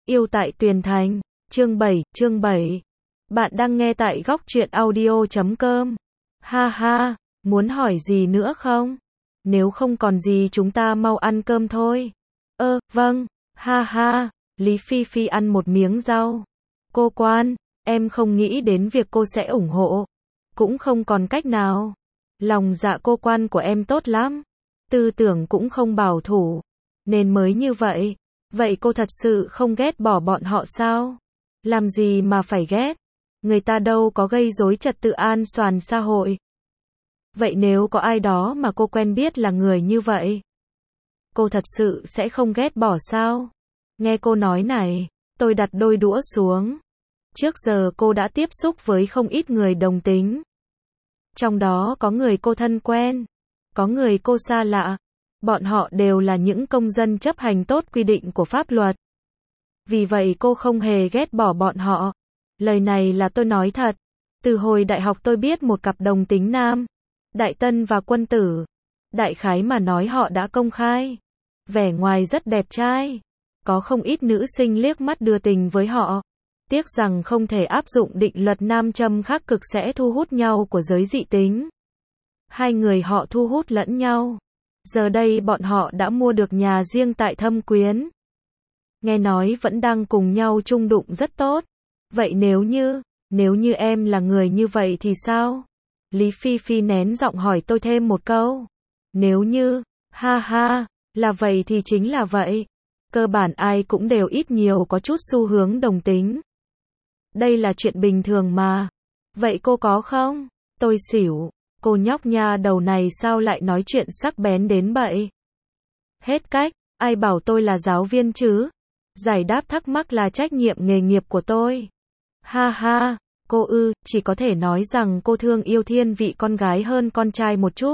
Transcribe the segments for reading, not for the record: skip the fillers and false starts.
Yêu tại Tuyền Thành, chương 7. Bạn đang nghe tại góc truyện audio.com. Ha ha, muốn hỏi gì nữa không? Nếu không còn gì chúng ta mau ăn cơm thôi. Vâng, ha ha, Lý Phi Phi ăn một miếng rau. Cô Quan, em không nghĩ đến việc cô sẽ ủng hộ. Cũng không còn cách nào. Lòng dạ cô Quan của em tốt lắm. Tư tưởng cũng không bảo thủ. Nên mới như vậy. Vậy cô thật sự không ghét bỏ bọn họ sao? Làm gì mà phải ghét? Người ta đâu có gây rối trật tự an toàn xã hội. Vậy nếu có ai đó mà cô quen biết là người như vậy, cô thật sự sẽ không ghét bỏ sao? Nghe cô nói này, tôi đặt đôi đũa xuống. Trước giờ cô đã tiếp xúc với không ít người đồng tính. Trong đó có người cô thân quen, có người cô xa lạ. Bọn họ đều là những công dân chấp hành tốt quy định của pháp luật. Vì vậy cô không hề ghét bỏ bọn họ. Lời này là tôi nói thật. Từ hồi đại học tôi biết một cặp đồng tính nam, Đại Tân và Quân Tử. Đại khái mà nói họ đã công khai. Vẻ ngoài rất đẹp trai. Có không ít nữ sinh liếc mắt đưa tình với họ. Tiếc rằng không thể áp dụng định luật nam châm khắc cực sẽ thu hút nhau của giới dị tính. Hai người họ thu hút lẫn nhau. Giờ đây bọn họ đã mua được nhà riêng tại Thâm Quyến. Nghe nói vẫn đang cùng nhau chung đụng rất tốt. Vậy nếu như em là người như vậy thì sao? Lý Phi Phi nén giọng hỏi tôi thêm một câu. Nếu như, ha ha, là vậy thì chính là vậy. Cơ bản ai cũng đều ít nhiều có chút xu hướng đồng tính. Đây là chuyện bình thường mà. Vậy cô có không? Tôi xỉu. Cô nhóc nha đầu này sao lại nói chuyện sắc bén đến vậy? Hết cách, ai bảo tôi là giáo viên chứ? Giải đáp thắc mắc là trách nhiệm nghề nghiệp của tôi. Ha ha, cô chỉ có thể nói rằng cô thương yêu thiên vị con gái hơn con trai một chút.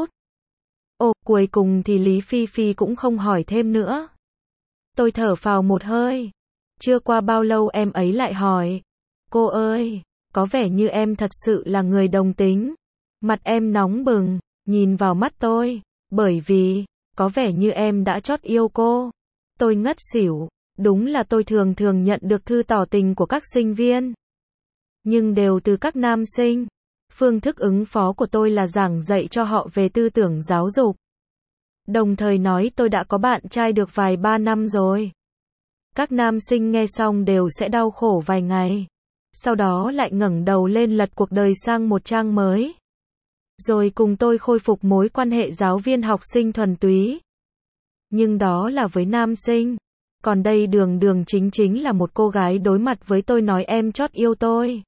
Cuối cùng thì Lý Phi Phi cũng không hỏi thêm nữa. Tôi thở phào một hơi. Chưa qua bao lâu em ấy lại hỏi. Cô ơi, có vẻ như em thật sự là người đồng tính. Mặt em nóng bừng, nhìn vào mắt tôi, bởi vì, có vẻ như em đã chót yêu cô. Tôi ngất xỉu, đúng là tôi thường nhận được thư tỏ tình của các sinh viên. Nhưng đều từ các nam sinh. Phương thức ứng phó của tôi là giảng dạy cho họ về tư tưởng giáo dục. Đồng thời nói tôi đã có bạn trai được vài ba năm rồi. Các nam sinh nghe xong đều sẽ đau khổ vài ngày. Sau đó lại ngẩng đầu lên lật cuộc đời sang một trang mới. Rồi cùng tôi khôi phục mối quan hệ giáo viên học sinh thuần túy. Nhưng đó là với nam sinh. Còn đây đường chính là một cô gái đối mặt với tôi nói em chót yêu tôi.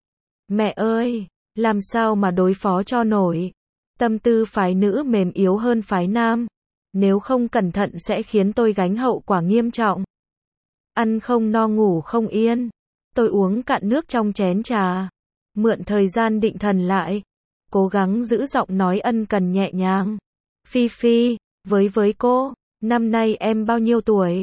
Mẹ ơi, làm sao mà đối phó cho nổi. Tâm tư phái nữ mềm yếu hơn phái nam. Nếu không cẩn thận sẽ khiến tôi gánh hậu quả nghiêm trọng. Ăn không no ngủ không yên. Tôi uống cạn nước trong chén trà. Mượn thời gian định thần lại. Cố gắng giữ giọng nói ân cần nhẹ nhàng. Phi Phi, với cô, năm nay em bao nhiêu tuổi?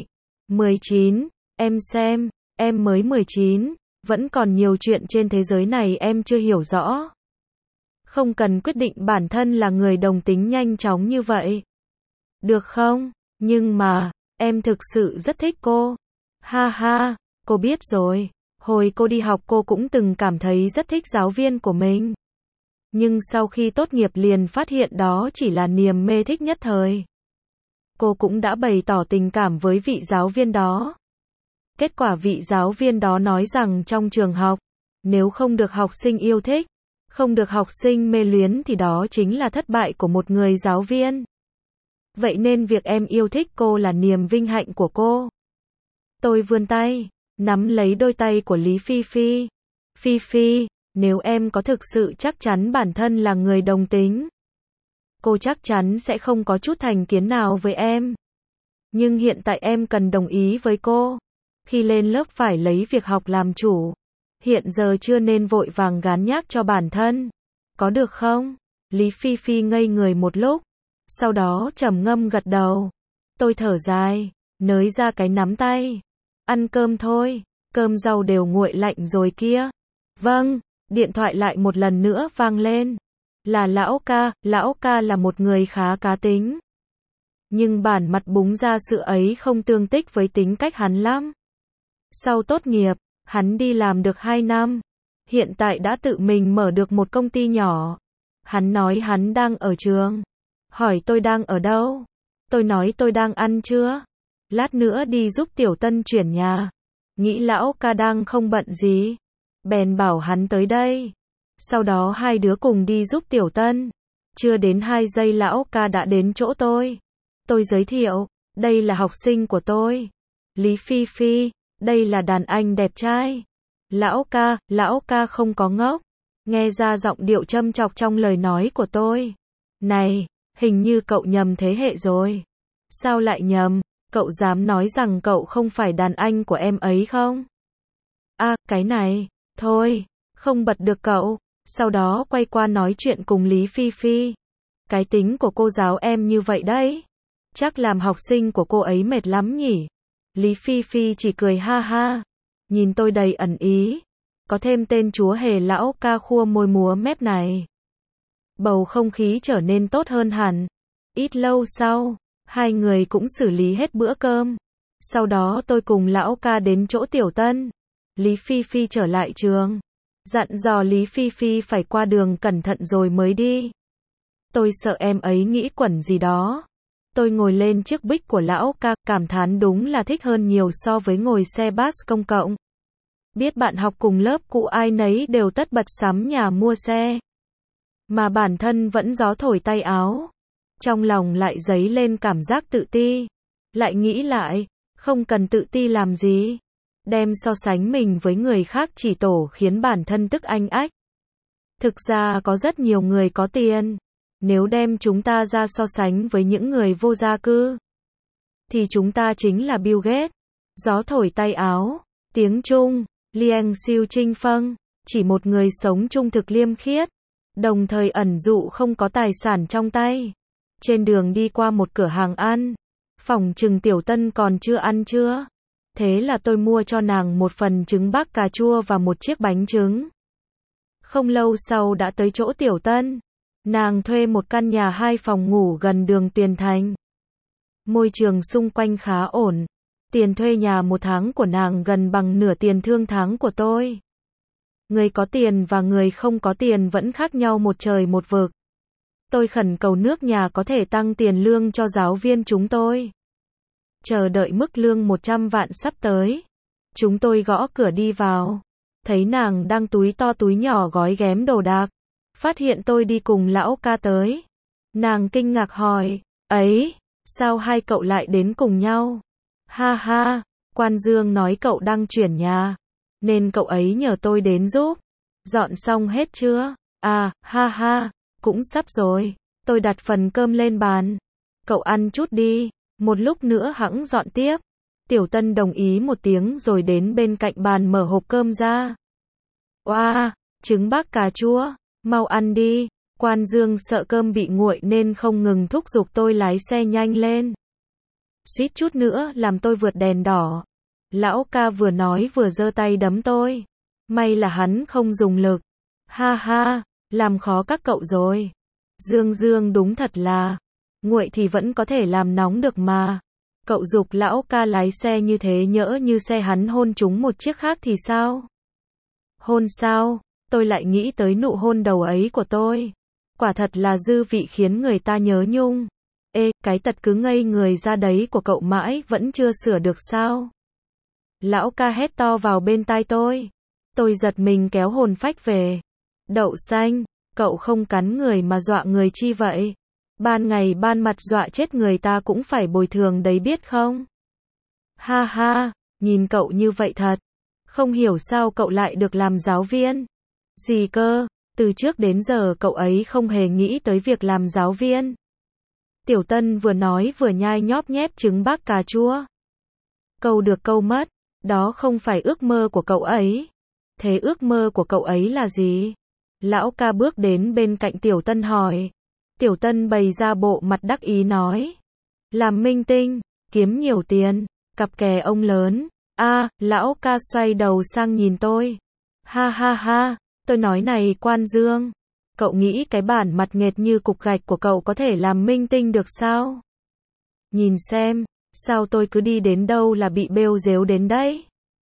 19, em xem, em mới 19, vẫn còn nhiều chuyện trên thế giới này em chưa hiểu rõ. Không cần quyết định bản thân là người đồng tính nhanh chóng như vậy. Được không? Nhưng mà, em thực sự rất thích cô. Ha ha, cô biết rồi, hồi cô đi học cô cũng từng cảm thấy rất thích giáo viên của mình. Nhưng sau khi tốt nghiệp liền phát hiện đó chỉ là niềm mê thích nhất thời. Cô cũng đã bày tỏ tình cảm với vị giáo viên đó. Kết quả vị giáo viên đó nói rằng trong trường học, nếu không được học sinh yêu thích, không được học sinh mê luyến thì đó chính là thất bại của một người giáo viên. Vậy nên việc em yêu thích cô là niềm vinh hạnh của cô. Tôi vươn tay, nắm lấy đôi tay của Lý Phi Phi. Phi Phi, nếu em có thực sự chắc chắn bản thân là người đồng tính, cô chắc chắn sẽ không có chút thành kiến nào với em. Nhưng hiện tại em cần đồng ý với cô. Khi lên lớp phải lấy việc học làm chủ. Hiện giờ chưa nên vội vàng gán nhác cho bản thân. Có được không? Lý Phi Phi ngây người một lúc. Sau đó trầm ngâm gật đầu. Tôi thở dài, nới ra cái nắm tay. Ăn cơm thôi, cơm rau đều nguội lạnh rồi kia. Vâng, điện thoại lại một lần nữa vang lên. Là lão ca là một người khá cá tính. Nhưng bản mặt búng ra sự ấy không tương thích với tính cách hắn lắm. Sau tốt nghiệp, hắn đi làm được 2 năm. Hiện tại đã tự mình mở được một công ty nhỏ. Hắn nói hắn đang ở trường. Hỏi tôi đang ở đâu? Tôi nói tôi đang ăn trưa. Lát nữa đi giúp Tiểu Tân chuyển nhà. Nghĩ lão ca đang không bận gì. Bèn bảo hắn tới đây. Sau đó hai đứa cùng đi giúp Tiểu Tân. Chưa đến 2 giây lão ca đã đến chỗ tôi. Tôi giới thiệu, đây là học sinh của tôi. Lý Phi Phi, đây là đàn anh đẹp trai. Lão ca không có ngốc. Nghe ra giọng điệu châm chọc trong lời nói của tôi. Này, hình như cậu nhầm thế hệ rồi. Sao lại nhầm? Cậu dám nói rằng cậu không phải đàn anh của em ấy không? À, cái này, thôi, không bật được cậu. Sau đó quay qua nói chuyện cùng Lý Phi Phi. Cái tính của cô giáo em như vậy đấy. Chắc làm học sinh của cô ấy mệt lắm nhỉ? Lý Phi Phi chỉ cười ha ha. Nhìn tôi đầy ẩn ý. Có thêm tên chúa hề lão ca khua môi múa mép này. Bầu không khí trở nên tốt hơn hẳn. Ít lâu sau, hai người cũng xử lý hết bữa cơm. Sau đó tôi cùng lão ca đến chỗ Tiểu Tân. Lý Phi Phi trở lại trường. Dặn dò Lý Phi Phi phải qua đường cẩn thận rồi mới đi. Tôi sợ em ấy nghĩ quẩn gì đó. Tôi ngồi lên chiếc bích của lão ca, cảm thán đúng là thích hơn nhiều so với ngồi xe bus công cộng. Biết bạn học cùng lớp cũ ai nấy đều tất bật sắm nhà mua xe. Mà bản thân vẫn gió thổi tay áo. Trong lòng lại dấy lên cảm giác tự ti. Lại nghĩ lại, không cần tự ti làm gì. Đem so sánh mình với người khác chỉ tổ khiến bản thân tức anh ách. Thực ra có rất nhiều người có tiền. Nếu đem chúng ta ra so sánh với những người vô gia cư, thì chúng ta chính là Bill Gates. Gió thổi tay áo. Tiếng Trung, Liang Xiu Trinh Phâng. Chỉ một người sống trung thực liêm khiết. Đồng thời ẩn dụ không có tài sản trong tay. Trên đường đi qua một cửa hàng ăn. Phỏng chừng Tiểu Tân còn chưa ăn trưa. Thế là tôi mua cho nàng một phần trứng bắc cà chua và một chiếc bánh trứng. Không lâu sau đã tới chỗ Tiểu Tân. Nàng thuê một căn nhà 2 phòng ngủ gần đường Tuyền Thành. Môi trường xung quanh khá ổn. Tiền thuê nhà 1 tháng của nàng gần bằng nửa tiền thương tháng của tôi. Người có tiền và người không có tiền vẫn khác nhau một trời một vực. Tôi khẩn cầu nước nhà có thể tăng tiền lương cho giáo viên chúng tôi. Chờ đợi mức lương 100 vạn sắp tới. Chúng tôi gõ cửa đi vào. Thấy nàng đang túi to túi nhỏ gói ghém đồ đạc. Phát hiện tôi đi cùng lão ca tới. Nàng kinh ngạc hỏi, ấy, sao hai cậu lại đến cùng nhau? Ha ha, Quan Dương nói cậu đang chuyển nhà. Nên cậu ấy nhờ tôi đến giúp. Dọn xong hết chưa? À, ha ha, cũng sắp rồi. Tôi đặt phần cơm lên bàn. Cậu ăn chút đi, một lúc nữa hẵng dọn tiếp. Tiểu Tân đồng ý một tiếng rồi đến bên cạnh bàn mở hộp cơm ra. Oa, trứng bắc cà chua. Mau ăn đi. Quan Dương sợ cơm bị nguội nên không ngừng thúc giục tôi lái xe nhanh lên. Suýt chút nữa làm tôi vượt đèn đỏ. Lão ca vừa nói vừa giơ tay đấm tôi. May là hắn không dùng lực. Ha ha, làm khó các cậu rồi. Dương đúng thật là. Nguội thì vẫn có thể làm nóng được mà. Cậu giục lão ca lái xe như thế nhỡ như xe hắn hôn trúng một chiếc khác thì sao? Hôn sao? Tôi lại nghĩ tới nụ hôn đầu ấy của tôi. Quả thật là dư vị khiến người ta nhớ nhung. Ê, cái tật cứ ngây người ra đấy của cậu mãi vẫn chưa sửa được sao? Lão ca hét to vào bên tai tôi. Tôi giật mình kéo hồn phách về. Đậu xanh, cậu không cắn người mà dọa người chi vậy? Ban ngày ban mặt dọa chết người ta cũng phải bồi thường đấy biết không? Ha ha, nhìn cậu như vậy thật. Không hiểu sao cậu lại được làm giáo viên. Gì cơ, từ trước đến giờ cậu ấy không hề nghĩ tới việc làm giáo viên. Tiểu Tân vừa nói vừa nhai nhóp nhép trứng bắc cà chua. Câu được câu mất, đó không phải ước mơ của cậu ấy. Thế ước mơ của cậu ấy là gì? Lão ca bước đến bên cạnh Tiểu Tân hỏi. Tiểu Tân bày ra bộ mặt đắc ý nói. Làm minh tinh, kiếm nhiều tiền, cặp kè ông lớn. À, lão ca xoay đầu sang nhìn tôi. Ha ha ha, tôi nói này Quan Dương. Cậu nghĩ cái bản mặt nghệt như cục gạch của cậu có thể làm minh tinh được sao? Nhìn xem, sao tôi cứ đi đến đâu là bị bêu rếu đến đấy?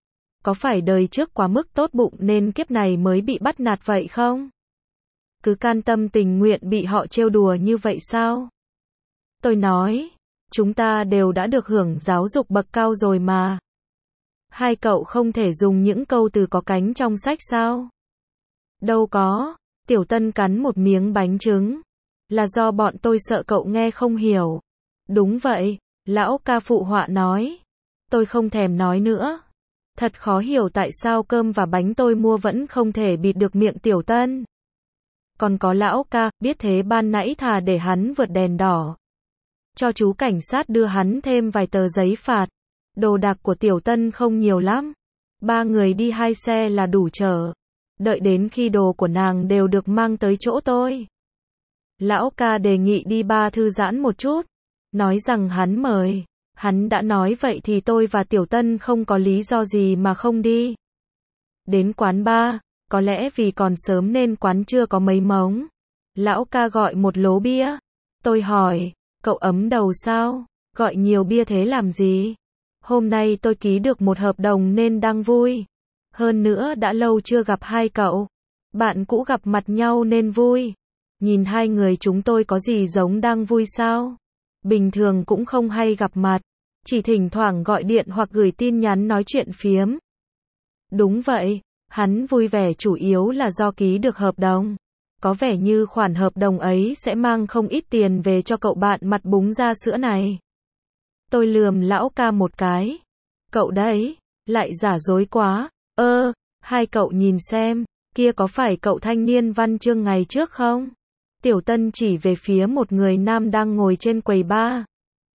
Có phải đời trước quá mức tốt bụng nên kiếp này mới bị bắt nạt vậy không? Cứ can tâm tình nguyện bị họ trêu đùa như vậy sao? Tôi nói, chúng ta đều đã được hưởng giáo dục bậc cao rồi mà. Hai cậu không thể dùng những câu từ có cánh trong sách sao? Đâu có, Tiểu Tân cắn một miếng bánh trứng. Là do bọn tôi sợ cậu nghe không hiểu. Đúng vậy, lão ca phụ họa nói. Tôi không thèm nói nữa. Thật khó hiểu tại sao cơm và bánh tôi mua vẫn không thể bịt được miệng Tiểu Tân. Còn có lão ca, biết thế ban nãy thà để hắn vượt đèn đỏ. Cho chú cảnh sát đưa hắn thêm vài tờ giấy phạt. Đồ đạc của Tiểu Tân không nhiều lắm. 3 người đi 2 xe là đủ chở. Đợi đến khi đồ của nàng đều được mang tới chỗ tôi. Lão ca đề nghị đi bar thư giãn một chút. Nói rằng hắn mời. Hắn đã nói vậy thì tôi và Tiểu Tân không có lý do gì mà không đi. Đến quán bar, có lẽ vì còn sớm nên quán chưa có mấy mống. Lão ca gọi một lố bia. Tôi hỏi, cậu ấm đầu sao? Gọi nhiều bia thế làm gì? Hôm nay tôi ký được một hợp đồng nên đang vui. Hơn nữa đã lâu chưa gặp hai cậu. Bạn cũ gặp mặt nhau nên vui. Nhìn hai người chúng tôi có gì giống đang vui sao? Bình thường cũng không hay gặp mặt. Chỉ thỉnh thoảng gọi điện hoặc gửi tin nhắn nói chuyện phiếm. Đúng vậy, hắn vui vẻ chủ yếu là do ký được hợp đồng. Có vẻ như khoản hợp đồng ấy sẽ mang không ít tiền về cho cậu bạn mặt búng da sữa này. Tôi lườm lão ca một cái. Cậu đấy, lại giả dối quá. Hai cậu nhìn xem, kia có phải cậu thanh niên văn chương ngày trước không? Tiểu Tân chỉ về phía một người nam đang ngồi trên quầy bar.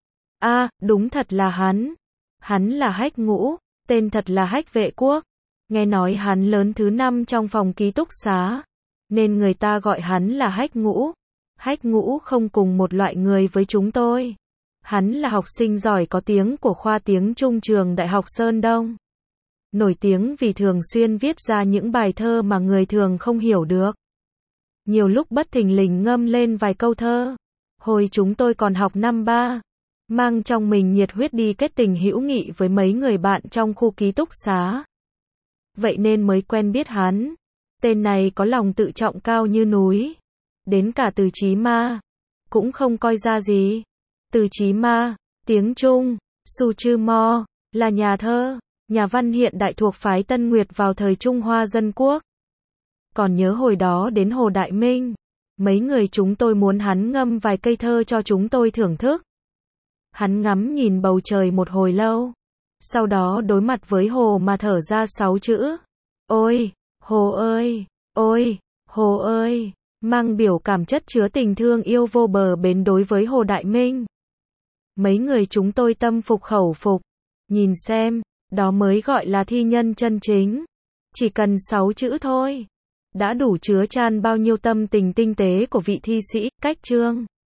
Đúng thật là hắn. Hắn là Hách Ngũ, tên thật là Hách Vệ Quốc. Nghe nói hắn lớn thứ 5 trong phòng ký túc xá, nên người ta gọi hắn là Hách Ngũ. Hách Ngũ không cùng một loại người với chúng tôi. Hắn là học sinh giỏi có tiếng của khoa tiếng Trung trường Đại học Sơn Đông. Nổi tiếng vì thường xuyên viết ra những bài thơ mà người thường không hiểu được. Nhiều lúc bất thình lình ngâm lên vài câu thơ. Hồi chúng tôi còn học năm 3, mang trong mình nhiệt huyết đi kết tình hữu nghị với mấy người bạn trong khu ký túc xá. Vậy nên mới quen biết hắn. Tên này có lòng tự trọng cao như núi. Đến cả Từ Chí Ma cũng không coi ra gì. Từ Chí Ma, tiếng Trung, Su Chư Mo, là nhà thơ, nhà văn hiện đại thuộc phái Tân Nguyệt vào thời Trung Hoa Dân Quốc. Còn nhớ hồi đó đến Hồ Đại Minh, mấy người chúng tôi muốn hắn ngâm vài cây thơ cho chúng tôi thưởng thức. Hắn ngắm nhìn bầu trời một hồi lâu, sau đó đối mặt với hồ mà thở ra 6 chữ. Ôi, hồ ơi, ôi, hồ ơi, mang biểu cảm chất chứa tình thương yêu vô bờ bến đối với Hồ Đại Minh. Mấy người chúng tôi tâm phục khẩu phục. Nhìn xem, đó mới gọi là thi nhân chân chính. Chỉ cần 6 chữ thôi, đã đủ chứa chan bao nhiêu tâm tình tinh tế của vị thi sĩ, cách chương.